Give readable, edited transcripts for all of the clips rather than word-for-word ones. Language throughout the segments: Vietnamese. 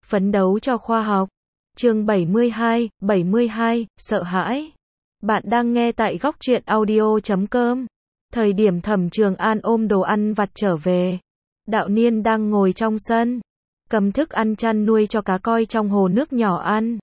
Phấn đấu cho khoa học. Chương 72, sợ hãi. Bạn đang nghe tại góc truyện audio.com. Thời điểm Thẩm Trường An ôm đồ ăn vặt trở về, Đạo Niên đang ngồi trong sân, cầm thức ăn chăn nuôi cho cá koi trong hồ nước nhỏ ăn.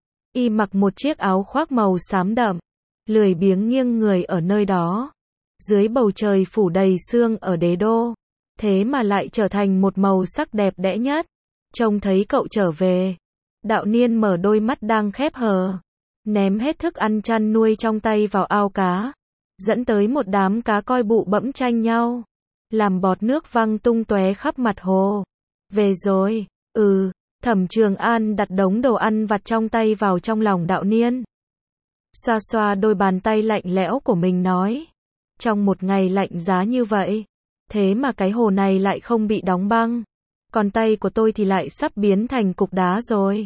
Y mặc một chiếc áo khoác màu xám đậm, lười biếng nghiêng người ở nơi đó. Dưới bầu trời phủ đầy sương ở đế đô, thế mà lại trở thành một màu sắc đẹp đẽ nhất. Trông thấy cậu trở về, Đạo Niên mở đôi mắt đang khép hờ, ném hết thức ăn chăn nuôi trong tay vào ao cá, dẫn tới một đám cá koi bụ bẫm tranh nhau, làm bọt nước văng tung tóe khắp mặt hồ. Về rồi, Thẩm Trường An đặt đống đồ ăn vặt trong tay vào trong lòng Đạo Niên. Xoa xoa đôi bàn tay lạnh lẽo của mình nói, trong một ngày lạnh giá như vậy, thế mà cái hồ này lại không bị đóng băng, còn tay của tôi thì lại sắp biến thành cục đá rồi.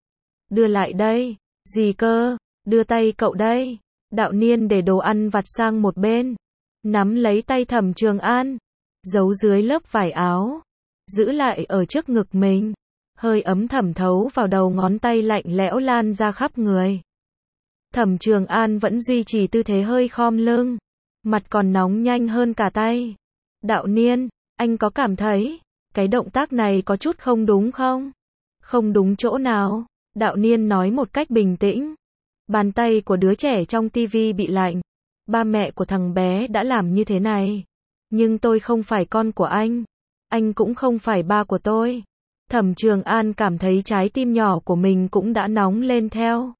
Đưa lại đây. Gì cơ? Đưa tay cậu đây. Đạo Niên để đồ ăn vặt sang một bên, nắm lấy tay Thẩm Trường An, giấu dưới lớp vải áo, giữ lại ở trước ngực mình. Hơi ấm thẩm thấu vào đầu ngón tay lạnh lẽo lan ra khắp người. Thẩm Trường An vẫn duy trì tư thế hơi khom lưng, mặt còn nóng nhanh hơn cả tay. Đạo Niên, anh có cảm thấy cái động tác này có chút không đúng không? Không đúng chỗ nào? Đạo Niên nói một cách bình tĩnh. Bàn tay của đứa trẻ trong tivi bị lạnh. Ba mẹ của thằng bé đã làm như thế này. Nhưng tôi không phải con của anh cũng không phải ba của tôi. Thẩm Trường An cảm thấy trái tim nhỏ của mình cũng đã nóng lên theo.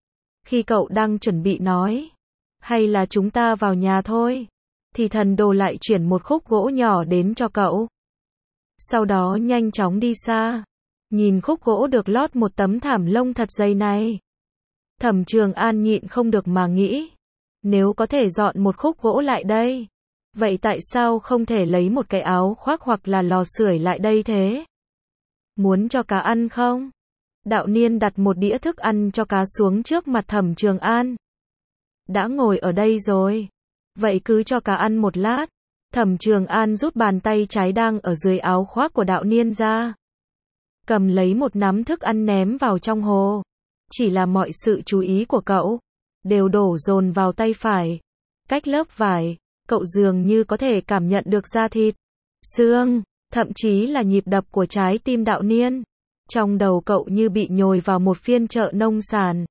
Khi cậu đang chuẩn bị nói, hay là chúng ta vào nhà thôi, thì Thần Đồ lại chuyển một khúc gỗ nhỏ đến cho cậu. Sau đó nhanh chóng đi xa. Nhìn khúc gỗ được lót một tấm thảm lông thật dày này, Thẩm Trường An nhịn không được mà nghĩ, nếu có thể dọn một khúc gỗ lại đây, vậy tại sao không thể lấy một cái áo khoác hoặc là lò sưởi lại đây thế? Muốn cho cá ăn không? Đạo Niên đặt một đĩa thức ăn cho cá xuống trước mặt Thẩm Trường An. Đã ngồi ở đây rồi, vậy cứ cho cá ăn một lát. Thẩm Trường An rút bàn tay trái đang ở dưới áo khoác của Đạo Niên ra, cầm lấy một nắm thức ăn ném vào trong hồ. Chỉ là mọi sự chú ý của cậu đều đổ dồn vào tay phải. Cách lớp vải, cậu dường như có thể cảm nhận được da thịt, xương, thậm chí là nhịp đập của trái tim Đạo Niên. Trong đầu cậu như bị nhồi vào một phiên chợ nông sản.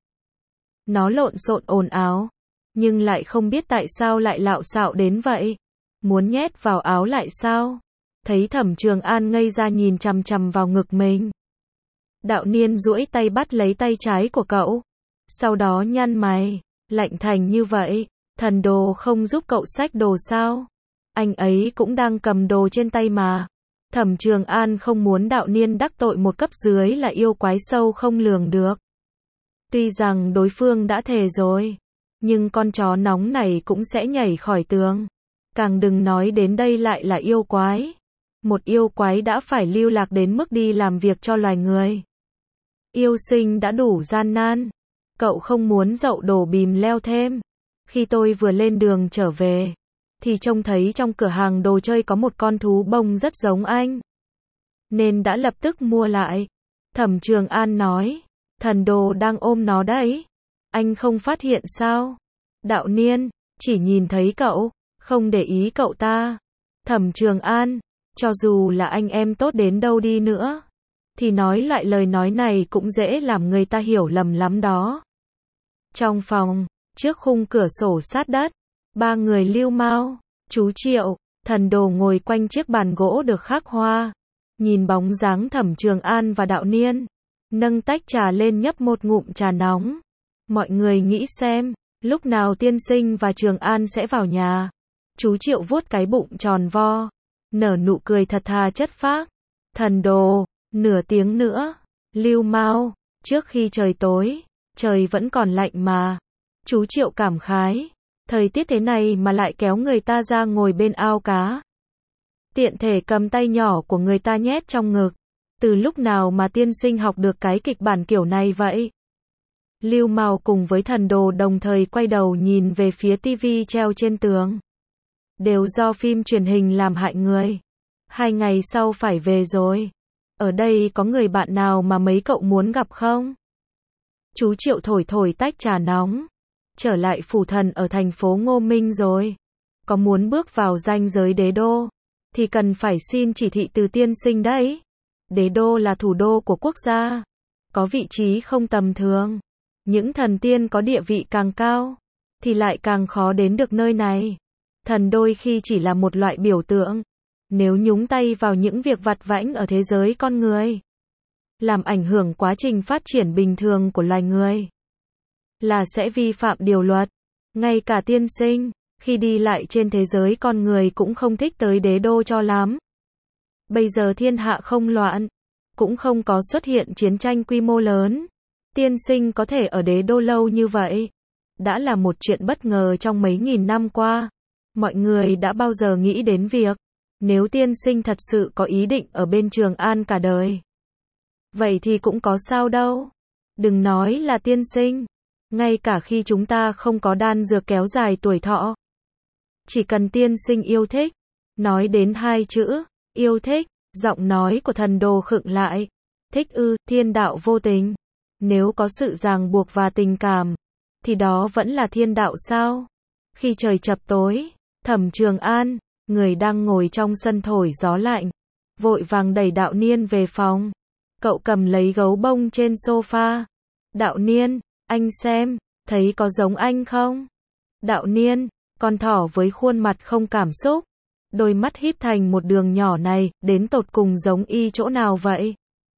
Nó lộn xộn ồn ào, nhưng lại không biết tại sao lại lạo xạo đến vậy. Muốn nhét vào áo lại sao? Thấy Thẩm Trường An ngây ra nhìn chằm chằm vào ngực mình, Đạo Niên duỗi tay bắt lấy tay trái của cậu, sau đó nhăn mày, lạnh thành như vậy, Thần Đồ không giúp cậu xách đồ sao? Anh ấy cũng đang cầm đồ trên tay mà. Thẩm Trường An không muốn Đạo Niên đắc tội một cấp dưới là yêu quái sâu không lường được. Tuy rằng đối phương đã thề rồi, nhưng con chó nóng này cũng sẽ nhảy khỏi tường. Càng đừng nói đến đây lại là yêu quái. Một yêu quái đã phải lưu lạc đến mức đi làm việc cho loài người. Yêu sinh đã đủ gian nan. Cậu không muốn dậu đổ bìm leo thêm. Khi tôi vừa lên đường trở về, thì trông thấy trong cửa hàng đồ chơi có một con thú bông rất giống anh, nên đã lập tức mua lại. Thẩm Trường An nói, Thần Đồ đang ôm nó đấy. Anh không phát hiện sao? Đạo Niên chỉ nhìn thấy cậu, không để ý cậu ta. Thẩm Trường An, cho dù là anh em tốt đến đâu đi nữa, thì nói lại lời nói này cũng dễ làm người ta hiểu lầm lắm đó. Trong phòng, trước khung cửa sổ sát đất, ba người Lưu Mao, chú Triệu, Thần Đồ ngồi quanh chiếc bàn gỗ được khắc hoa, nhìn bóng dáng Thẩm Trường An và Đạo Niên, nâng tách trà lên nhấp một ngụm trà nóng. Mọi người nghĩ xem, lúc nào tiên sinh và Trường An sẽ vào nhà? Chú Triệu vuốt cái bụng tròn vo, nở nụ cười thật thà chất phác. Thần Đồ, nửa tiếng nữa. Lưu Mao, trước khi trời tối, trời vẫn còn lạnh mà. Chú Triệu cảm khái, thời tiết thế này mà lại kéo người ta ra ngồi bên ao cá. Tiện thể cầm tay nhỏ của người ta nhét trong ngực. Từ lúc nào mà tiên sinh học được cái kịch bản kiểu này vậy? Lưu Mao cùng với Thần Đồ đồng thời quay đầu nhìn về phía tivi treo trên tường. Đều do phim truyền hình làm hại người. 2 ngày sau phải về rồi. Ở đây có người bạn nào mà mấy cậu muốn gặp không? Chú Triệu thổi thổi tách trà nóng. Trở lại phủ thần ở thành phố Ngô Minh rồi. Có muốn bước vào ranh giới đế đô, thì cần phải xin chỉ thị từ tiên sinh đấy. Đế đô là thủ đô của quốc gia, có vị trí không tầm thường. Những thần tiên có địa vị càng cao, thì lại càng khó đến được nơi này. Thần đôi khi chỉ là một loại biểu tượng. Nếu nhúng tay vào những việc vặt vãnh ở thế giới con người, làm ảnh hưởng quá trình phát triển bình thường của loài người, là sẽ vi phạm điều luật. Ngay cả tiên sinh, khi đi lại trên thế giới con người cũng không thích tới đế đô cho lắm. Bây giờ thiên hạ không loạn, cũng không có xuất hiện chiến tranh quy mô lớn. Tiên sinh có thể ở đế đô lâu như vậy, đã là một chuyện bất ngờ trong mấy nghìn năm qua. Mọi người đã bao giờ nghĩ đến việc, nếu tiên sinh thật sự có ý định ở bên Trường An cả đời, vậy thì cũng có sao đâu. Đừng nói là tiên sinh, ngay cả khi chúng ta không có đan dược kéo dài tuổi thọ, chỉ cần tiên sinh yêu thích, nói đến hai chữ, yêu thích, giọng nói của thần đồ khựng lại. Thích ư, thiên đạo vô tình. Nếu có sự ràng buộc và tình cảm, thì đó vẫn là thiên đạo sao? Khi trời chập tối, Thẩm Trường An, người đang ngồi trong sân thổi gió lạnh, vội vàng đẩy Đạo Niên về phòng. Cậu cầm lấy gấu bông trên sofa. Đạo Niên, anh xem, thấy có giống anh không? Đạo Niên, con thỏ với khuôn mặt không cảm xúc, đôi mắt híp thành một đường nhỏ này, đến tột cùng giống y chỗ nào vậy?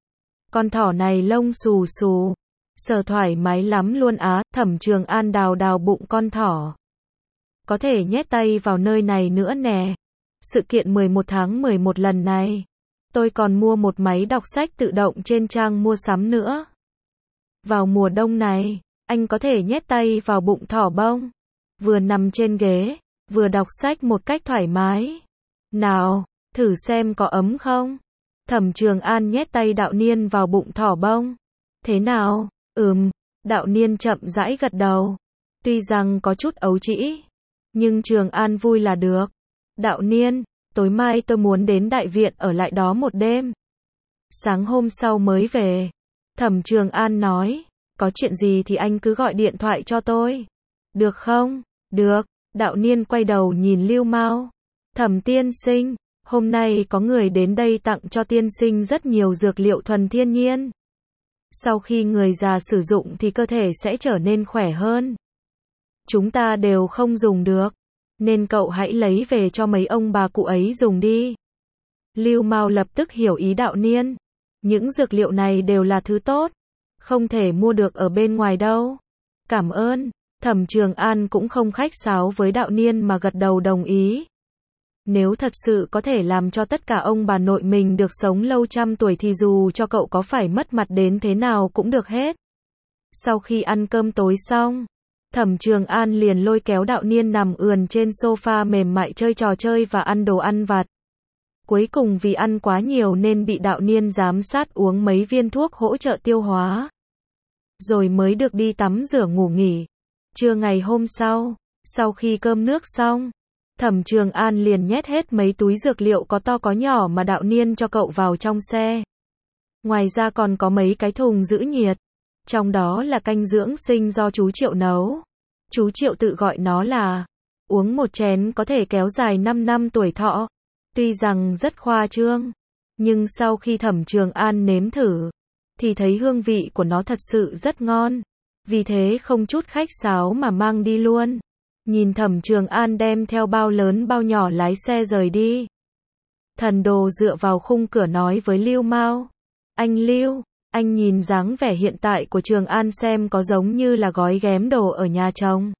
Con thỏ này lông xù xù, sờ thoải mái lắm luôn á. Thẩm Trường An đào đào bụng con thỏ. Có thể nhét tay vào nơi này nữa nè. Sự kiện 11 tháng 11 lần này, tôi còn mua một máy đọc sách tự động trên trang mua sắm nữa. Vào mùa đông này, anh có thể nhét tay vào bụng thỏ bông, vừa nằm trên ghế, vừa đọc sách một cách thoải mái. Nào, thử xem có ấm không? Thẩm Trường An nhét tay Đạo Niên vào bụng thỏ bông. Thế nào? Đạo Niên chậm rãi gật đầu. Tuy rằng có chút ấu trĩ, nhưng Trường An vui là được. Đạo Niên, tối mai tôi muốn đến đại viện ở lại đó một đêm. Sáng hôm sau mới về. Thẩm Trường An nói, có chuyện gì thì anh cứ gọi điện thoại cho tôi. Được không? Được. Đạo Niên quay đầu nhìn Lưu Mao. Thẩm tiên sinh, hôm nay có người đến đây tặng cho tiên sinh rất nhiều dược liệu thuần thiên nhiên. Sau khi người già sử dụng thì cơ thể sẽ trở nên khỏe hơn. Chúng ta đều không dùng được, nên cậu hãy lấy về cho mấy ông bà cụ ấy dùng đi. Lưu Mao lập tức hiểu ý Đạo Niên. Những dược liệu này đều là thứ tốt, không thể mua được ở bên ngoài đâu. Cảm ơn. Thẩm Trường An cũng không khách sáo với Đạo Niên mà gật đầu đồng ý. Nếu thật sự có thể làm cho tất cả ông bà nội mình được sống lâu trăm tuổi thì dù cho cậu có phải mất mặt đến thế nào cũng được hết. Sau khi ăn cơm tối xong, Thẩm Trường An liền lôi kéo Đạo Niên nằm ườn trên sofa mềm mại chơi trò chơi và ăn đồ ăn vặt. Cuối cùng vì ăn quá nhiều nên bị Đạo Niên giám sát uống mấy viên thuốc hỗ trợ tiêu hóa, rồi mới được đi tắm rửa ngủ nghỉ. Trưa ngày hôm sau, sau khi cơm nước xong, Thẩm Trường An liền nhét hết mấy túi dược liệu có to có nhỏ mà Đạo Niên cho cậu vào trong xe. Ngoài ra còn có mấy cái thùng giữ nhiệt, trong đó là canh dưỡng sinh do chú Triệu nấu. Chú Triệu tự gọi nó là uống một chén có thể kéo dài 5 năm tuổi thọ. Tuy rằng rất khoa trương, nhưng sau khi Thẩm Trường An nếm thử, thì thấy hương vị của nó thật sự rất ngon. Vì thế không chút khách sáo mà mang đi luôn. Nhìn Thẩm Trường An đem theo bao lớn bao nhỏ lái xe rời đi. Thần đồ dựa vào khung cửa nói với Lưu Mao. Anh Lưu, anh nhìn dáng vẻ hiện tại của Trường An xem có giống như là gói ghém đồ ở nhà chồng,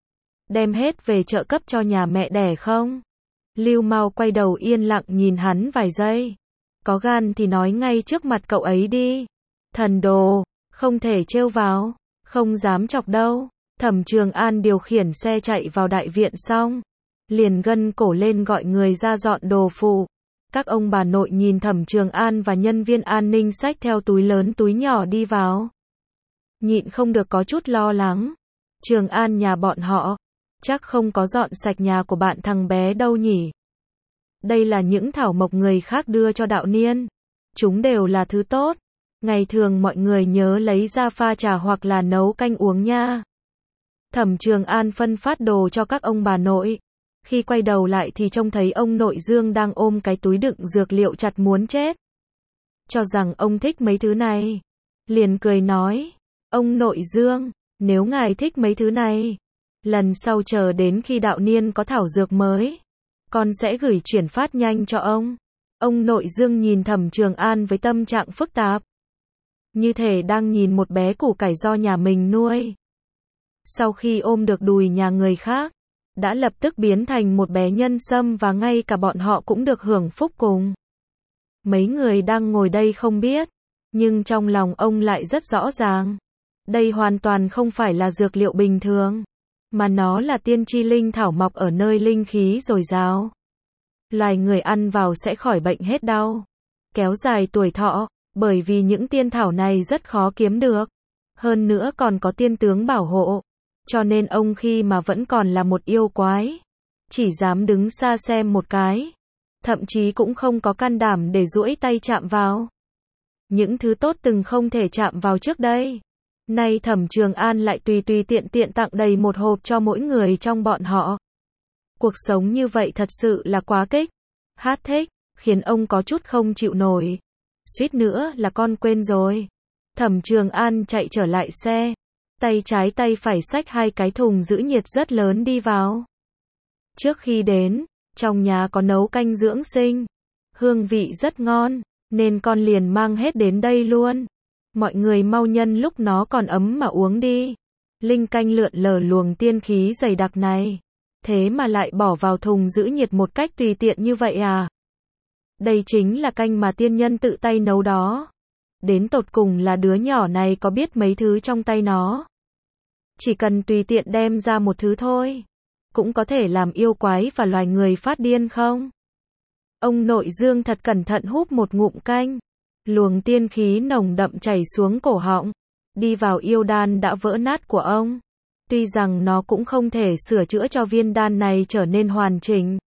đem hết về trợ cấp cho nhà mẹ đẻ không? Lưu Mao quay đầu yên lặng nhìn hắn vài giây. Có gan thì nói ngay trước mặt cậu ấy đi. Thần đồ, không thể trêu vào, không dám chọc đâu. Thẩm Trường An điều khiển xe chạy vào đại viện xong, liền gân cổ lên gọi người ra dọn đồ phụ. Các ông bà nội nhìn Thẩm Trường An và nhân viên an ninh xách theo túi lớn túi nhỏ đi vào, nhịn không được có chút lo lắng. Trường An nhà bọn họ, chắc không có dọn sạch nhà của bạn thằng bé đâu nhỉ? Đây là những thảo mộc người khác đưa cho Đạo Niên. chúng đều là thứ tốt. Ngày thường mọi người nhớ lấy ra pha trà hoặc là nấu canh uống nha. Thẩm Trường An phân phát đồ cho các ông bà nội. Khi quay đầu lại thì trông thấy ông nội Dương đang ôm cái túi đựng dược liệu chặt muốn chết. Cho rằng ông thích mấy thứ này. Liền cười nói, ông nội Dương, nếu ngài thích mấy thứ này, lần sau chờ đến khi đạo niên có thảo dược mới, con sẽ gửi chuyển phát nhanh cho ông. Ông nội Dương nhìn Thẩm Trường An với tâm trạng phức tạp. Như thể đang nhìn một bé củ cải do nhà mình nuôi. Sau khi ôm được đùi nhà người khác, đã lập tức biến thành một bé nhân sâm và ngay cả bọn họ cũng được hưởng phúc cùng. Mấy người đang ngồi đây không biết, nhưng trong lòng ông lại rất rõ ràng. Đây hoàn toàn không phải là dược liệu bình thường, mà nó là tiên tri linh thảo mọc ở nơi linh khí dồi dào. Loài người ăn vào sẽ khỏi bệnh hết đau, kéo dài tuổi thọ, bởi vì những tiên thảo này rất khó kiếm được. Hơn nữa còn có tiên tướng bảo hộ. Cho nên ông khi mà vẫn còn là một yêu quái, chỉ dám đứng xa xem một cái, thậm chí cũng không có can đảm để duỗi tay chạm vào. Những thứ tốt từng không thể chạm vào trước đây, nay Thẩm Trường An lại tùy tùy tiện tiện tặng đầy một hộp cho mỗi người trong bọn họ. Cuộc sống như vậy thật sự là quá kích thích, khiến ông có chút không chịu nổi. Suýt nữa là con quên rồi. Thẩm Trường An chạy trở lại xe, tay trái tay phải xách hai cái thùng giữ nhiệt rất lớn đi vào. Trước khi đến, trong nhà có nấu canh dưỡng sinh, hương vị rất ngon, nên con liền mang hết đến đây luôn. Mọi người mau nhân lúc nó còn ấm mà uống đi. Linh canh lượn lờ luồng tiên khí dày đặc này, thế mà lại bỏ vào thùng giữ nhiệt một cách tùy tiện như vậy à? Đây chính là canh mà tiên nhân tự tay nấu đó. Đến tột cùng là đứa nhỏ này có biết mấy thứ trong tay nó. Chỉ cần tùy tiện đem ra một thứ thôi, cũng có thể làm yêu quái và loài người phát điên không? Ông nội Dương thật cẩn thận húp một ngụm canh. Luồng tiên khí nồng đậm chảy xuống cổ họng, đi vào yêu đan đã vỡ nát của ông. Tuy rằng nó cũng không thể sửa chữa cho viên đan này trở nên hoàn chỉnh,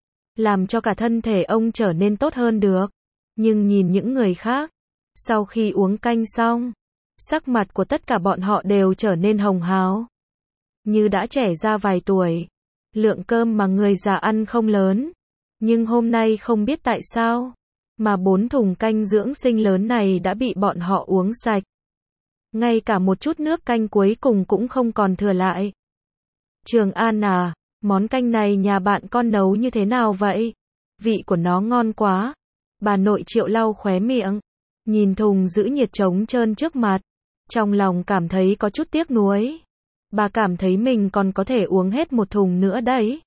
làm cho cả thân thể ông trở nên tốt hơn được. Nhưng nhìn những người khác, sau khi uống canh xong, sắc mặt của tất cả bọn họ đều trở nên hồng hào, như đã trẻ ra vài tuổi. Lượng cơm mà người già ăn không lớn, nhưng hôm nay không biết tại sao, mà 4 thùng canh dưỡng sinh lớn này đã bị bọn họ uống sạch. Ngay cả một chút nước canh cuối cùng cũng không còn thừa lại. Trường An à, món canh này nhà bạn con nấu như thế nào vậy? Vị của nó ngon quá. Bà nội Triệu lau khóe miệng, nhìn thùng giữ nhiệt trống trơn trước mặt, trong lòng cảm thấy có chút tiếc nuối. Bà cảm thấy mình còn có thể uống hết một thùng nữa đấy.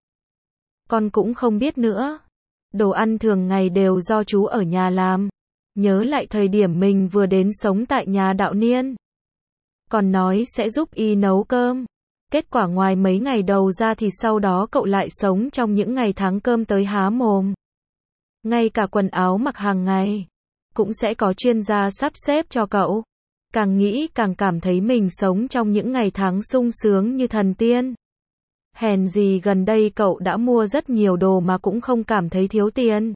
Con cũng không biết nữa. Đồ ăn thường ngày đều do chú ở nhà làm. Nhớ lại thời điểm mình vừa đến sống tại nhà đạo niên, còn nói sẽ giúp y nấu cơm. Kết quả ngoài mấy ngày đầu ra thì sau đó cậu lại sống trong những ngày tháng cơm tới há mồm. Ngay cả quần áo mặc hàng ngày cũng sẽ có chuyên gia sắp xếp cho cậu. Càng nghĩ càng cảm thấy mình sống trong những ngày tháng sung sướng như thần tiên. Hèn gì gần đây cậu đã mua rất nhiều đồ mà cũng không cảm thấy thiếu tiền.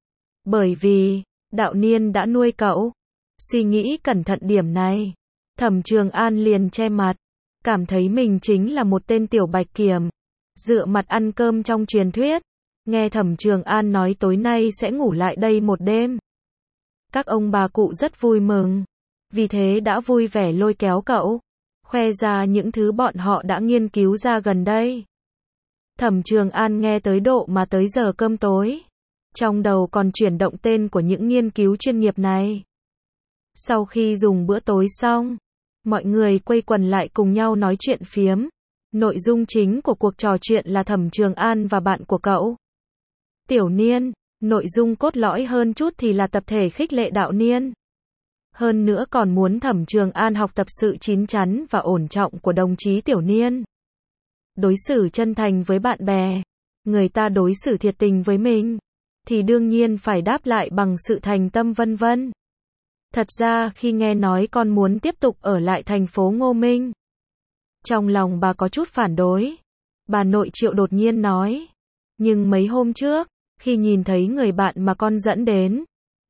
Bởi vì đạo niên đã nuôi cậu. Suy nghĩ cẩn thận điểm này, Thẩm Trường An liền che mặt, cảm thấy mình chính là một tên tiểu bạch kiểm, dựa mặt ăn cơm trong truyền thuyết. Nghe Thẩm Trường An nói tối nay sẽ ngủ lại đây một đêm, các ông bà cụ rất vui mừng, vì thế đã vui vẻ lôi kéo cậu, khoe ra những thứ bọn họ đã nghiên cứu ra gần đây. Thẩm Trường An nghe tới độ mà tới giờ cơm tối, trong đầu còn chuyển động tên của những nghiên cứu chuyên nghiệp này. Sau khi dùng bữa tối xong, mọi người quây quần lại cùng nhau nói chuyện phiếm. Nội dung chính của cuộc trò chuyện là Thẩm Trường An và bạn của cậu, Tiểu Niên. Nội dung cốt lõi hơn chút thì là tập thể khích lệ đạo niên. Hơn nữa còn muốn Thẩm Trường An học tập sự chín chắn và ổn trọng của đồng chí Tiểu Niên. Đối xử chân thành với bạn bè, người ta đối xử thiệt tình với mình, thì đương nhiên phải đáp lại bằng sự thành tâm vân vân. Thật ra khi nghe nói con muốn tiếp tục ở lại thành phố Ngô Minh, trong lòng bà có chút phản đối. Bà nội Triệu đột nhiên nói, nhưng mấy hôm trước, khi nhìn thấy người bạn mà con dẫn đến,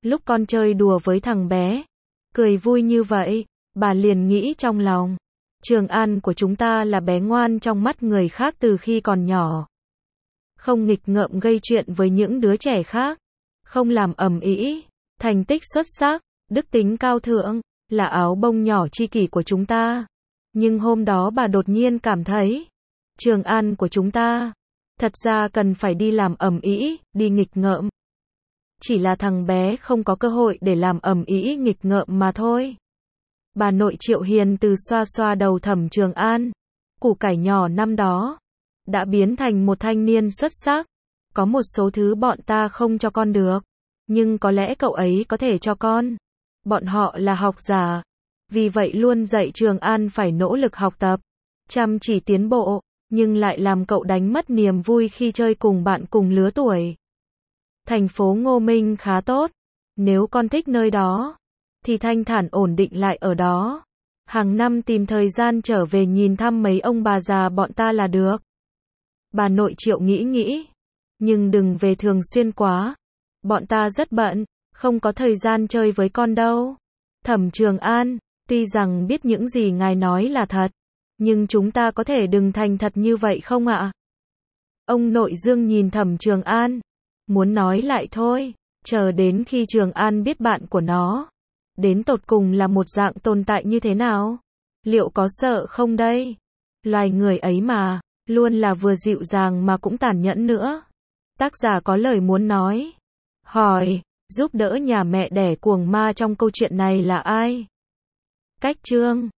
Lúc con chơi đùa với thằng bé, cười vui như vậy, bà liền nghĩ trong lòng. Trường An của chúng ta là bé ngoan trong mắt người khác từ khi còn nhỏ. Không nghịch ngợm gây chuyện với những đứa trẻ khác. Không làm ầm ĩ, thành tích xuất sắc, đức tính cao thượng, là áo bông nhỏ tri kỷ của chúng ta. Nhưng hôm đó bà đột nhiên cảm thấy, Trường An của chúng ta, thật ra cần phải đi làm ầm ĩ, đi nghịch ngợm. Chỉ là thằng bé không có cơ hội để làm ầm ĩ nghịch ngợm mà thôi. Bà nội Triệu Hiền từ xoa xoa đầu Thẩm Trường An. Củ cải nhỏ năm đó đã biến thành một thanh niên xuất sắc. Có một số thứ bọn ta không cho con được, nhưng có lẽ cậu ấy có thể cho con. Bọn họ là học giả, vì vậy luôn dạy Trường An phải nỗ lực học tập, chăm chỉ tiến bộ, nhưng lại làm cậu đánh mất niềm vui khi chơi cùng bạn cùng lứa tuổi. Thành phố Ngô Minh khá tốt, nếu con thích nơi đó, thì thanh thản ổn định lại ở đó. Hàng năm tìm thời gian trở về nhìn thăm mấy ông bà già bọn ta là được. Bà nội Triệu nghĩ, nhưng đừng về thường xuyên quá. Bọn ta rất bận, không có thời gian chơi với con đâu. Thẩm Trường An, tuy rằng biết những gì ngài nói là thật, nhưng chúng ta có thể đừng thành thật như vậy không ạ? Ông nội Dương nhìn Thẩm Trường An, muốn nói lại thôi, chờ đến khi Trường An biết bạn của nó đến tột cùng là một dạng tồn tại như thế nào, liệu có sợ không đây? Loài người ấy mà, luôn là vừa dịu dàng mà cũng tàn nhẫn nữa. Tác giả có lời muốn nói. Hỏi, giúp đỡ nhà mẹ đẻ cuồng ma trong câu chuyện này là ai? Cách chương